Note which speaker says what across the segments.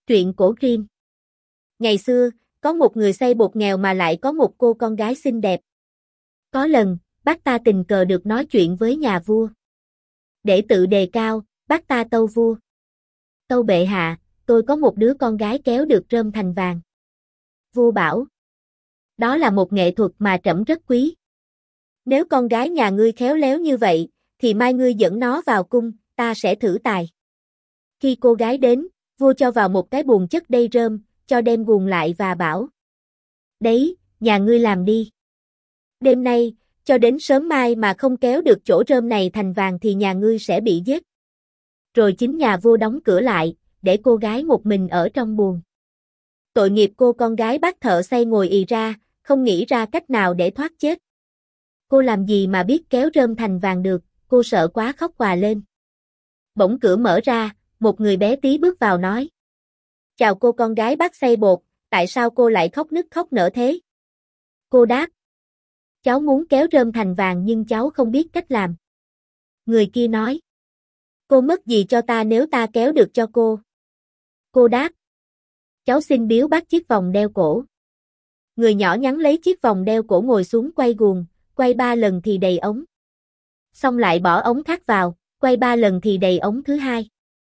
Speaker 1: Truyện cổ Grimm. Ngày xưa, có một người xây bột nghèo mà lại có một cô con gái xinh đẹp. Có lần, bác ta tình cờ được nói chuyện với nhà vua. Để tự đề cao, bác ta tâu vua. Tâu bệ hạ, tôi có một đứa con gái kéo được rơm thành vàng. Vua bảo. Đó là một nghệ thuật mà trẫm rất quý. Nếu con gái nhà ngươi khéo léo như vậy, thì mai ngươi dẫn nó vào cung, ta sẽ thử tài. Khi cô gái đến, vua cho vào một cái buồng chất đầy rơm, cho đem guồng lại và bảo. Đấy, nhà ngươi làm đi. Đêm nay, cho đến sớm mai mà không kéo được chỗ rơm này thành vàng thì nhà ngươi sẽ bị giết. Rồi chính nhà vua đóng cửa lại, để cô gái một mình ở trong buồng. Tội nghiệp cô con gái bác thợ xây ngồi ì ra, không nghĩ ra cách nào để thoát chết. Cô làm gì mà biết kéo rơm thành vàng được, cô sợ quá khóc òa lên. Bỗng cửa mở ra, một người bé tí bước vào nói. Chào cô con gái bác xây bột, tại sao cô lại khóc nức khóc nở thế? Cô đáp. Cháu muốn kéo rơm thành vàng nhưng cháu không biết cách làm. Người kia nói. Cô mất gì cho ta nếu ta kéo được cho cô? Cô đáp. Cháu xin biếu bác chiếc vòng đeo cổ. Người nhỏ nhắn lấy chiếc vòng đeo cổ ngồi xuống quay guồng, quay 3 lần thì đầy ống. Xong lại bỏ ống khác vào, quay 3 lần thì đầy ống thứ hai.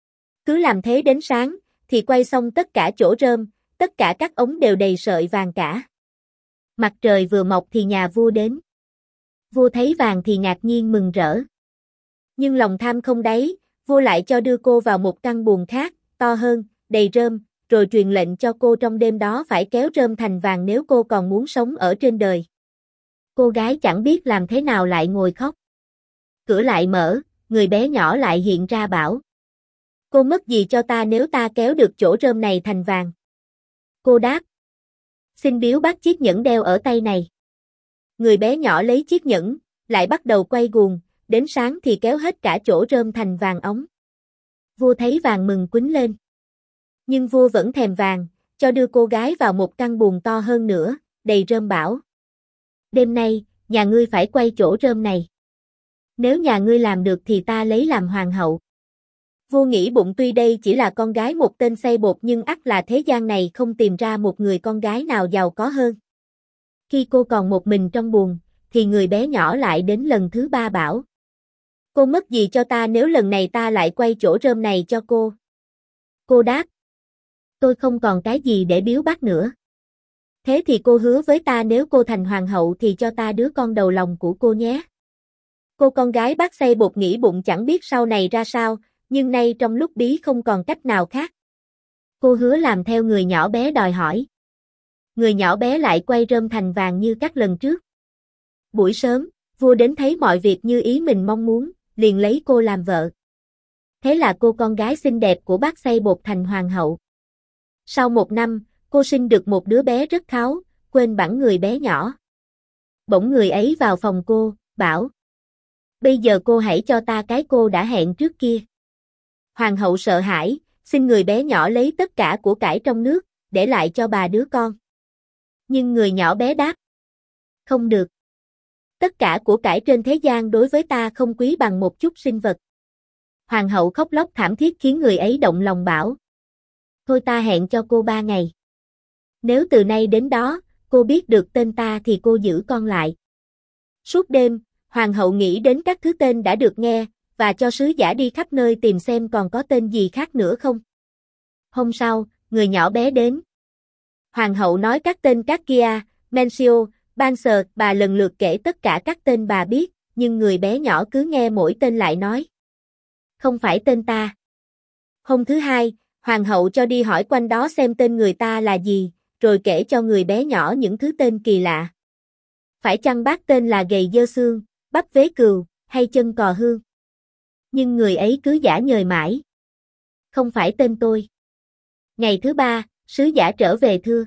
Speaker 1: Cứ làm thế đến sáng, thì quay xong tất cả chỗ rơm, tất cả các ống đều đầy sợi vàng cả. Mặt trời vừa mọc thì nhà vua đến. Vua thấy vàng thì ngạc nhiên mừng rỡ. Nhưng lòng tham không đáy, vua lại cho đưa cô vào một căn buồng khác, to hơn, đầy rơm, rồi truyền lệnh cho cô trong đêm đó phải kéo rơm thành vàng nếu cô còn muốn sống ở trên đời. Cô gái chẳng biết làm thế nào lại ngồi khóc. Cửa lại mở, người bé nhỏ lại hiện ra bảo. Cô mất gì cho ta nếu ta kéo được chỗ rơm này thành vàng? Cô đáp. Xin biếu bác chiếc nhẫn đeo ở tay này. Người bé nhỏ lấy chiếc nhẫn, lại bắt đầu quay guồng, đến sáng thì kéo hết cả chỗ rơm thành vàng ống. Vua thấy vàng mừng quýnh lên. Nhưng vua vẫn thèm vàng, cho đưa cô gái vào một căn buồng to hơn nữa, đầy rơm bảo. Đêm nay, nhà ngươi phải quay chỗ rơm này. Nếu nhà ngươi làm được thì ta lấy làm hoàng hậu. Vua nghĩ bụng tuy đây chỉ là con gái một tên xây bột nhưng ắt là thế gian này không tìm ra một người con gái nào giàu có hơn. Khi cô còn một mình trong buồng, thì người bé nhỏ lại đến lần thứ 3 bảo. Cô mất gì cho ta nếu lần này ta lại quay chỗ rơm này cho cô? Cô đáp. Tôi không còn cái gì để biếu bác nữa. Thế thì cô hứa với ta nếu cô thành hoàng hậu thì cho ta đứa con đầu lòng của cô nhé. Cô con gái bác xây bột nghĩ bụng chẳng biết sau này ra sao, nhưng nay trong lúc bí không còn cách nào khác. Cô hứa làm theo người nhỏ bé đòi hỏi. Người nhỏ bé lại quay rơm thành vàng như các lần trước. Buổi sớm, vua đến thấy mọi việc như ý mình mong muốn, liền lấy cô làm vợ. Thế là cô con gái xinh đẹp của bác xây bột thành hoàng hậu. Sau 1 năm, cô sinh được một đứa bé rất kháu, quên bẵng người bé nhỏ. Bỗng người ấy vào phòng cô, bảo. Bây giờ cô hãy cho ta cái cô đã hẹn trước kia. Hoàng hậu sợ hãi, xin người bé nhỏ lấy tất cả của cải trong nước, để lại cho bà đứa con. Nhưng người nhỏ bé đáp. Không được. Tất cả của cải trên thế gian đối với ta không quý bằng một chút sinh vật. Hoàng hậu khóc lóc thảm thiết khiến người ấy động lòng bảo. Thôi ta hẹn cho cô 3 ngày. Nếu từ nay đến đó, cô biết được tên ta thì cô giữ con lại. Suốt đêm, hoàng hậu nghĩ đến các thứ tên đã được nghe, và cho sứ giả đi khắp nơi tìm xem còn có tên gì khác nữa không. Hôm sau, người nhỏ bé đến. Hoàng hậu nói các tên các kia, Mencio, Banser, bà lần lượt kể tất cả các tên bà biết, nhưng người bé nhỏ cứ nghe mỗi tên lại nói. Không phải tên ta. Hôm thứ 2, hoàng hậu cho đi hỏi quanh đó xem tên người ta là gì, rồi kể cho người bé nhỏ những thứ tên kỳ lạ. Phải chăng bác tên là gầy dơ xương, bắp vế cừu, hay chân cò hương? Nhưng người ấy cứ giả nhời mãi. Không phải tên tôi. Ngày thứ 3, sứ giả trở về thưa.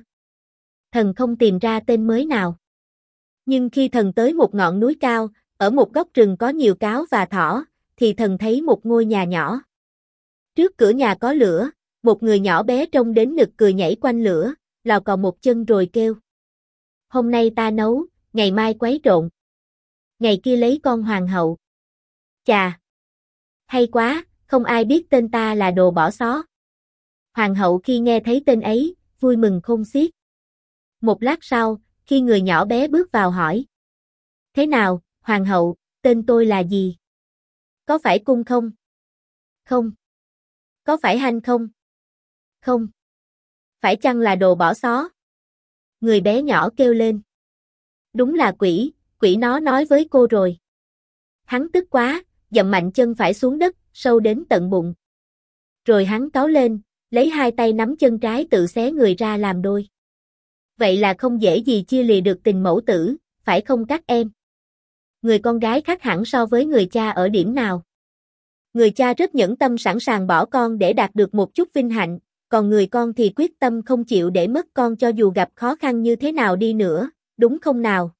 Speaker 1: Thần không tìm ra tên mới nào. Nhưng khi thần tới một ngọn núi cao, ở một góc rừng có nhiều cáo và thỏ, thì thần thấy một ngôi nhà nhỏ. Trước cửa nhà có lửa, một người nhỏ bé trông đến nực cười nhảy quanh lửa, lò cò một chân rồi kêu. Hôm nay ta nấu, ngày mai quấy trộn. Ngày kia lấy con hoàng hậu. Chà! Hay quá, không ai biết tên ta là đồ bỏ xó. Hoàng hậu khi nghe thấy tên ấy, vui mừng khôn xiết. Một lát sau, khi người nhỏ bé bước vào hỏi. Thế nào, hoàng hậu, tên tôi là gì? Có phải cung không? Không. Có phải hanh không? Không. Phải chăng là đồ bỏ xó? Người bé nhỏ kêu lên. Đúng là quỷ, quỷ nó nói với cô rồi. Hắn tức quá, dậm mạnh chân phải xuống đất, sâu đến tận bụng. Rồi hắn cáu lên, lấy hai tay nắm chân trái tự xé người ra làm đôi. Vậy là không dễ gì chia lìa được tình mẫu tử, phải không các em? Người con gái khác hẳn so với người cha ở điểm nào? Người cha rất nhẫn tâm sẵn sàng bỏ con để đạt được một chút vinh hạnh, còn người con thì quyết tâm không chịu để mất con cho dù gặp khó khăn như thế nào đi nữa, đúng không nào?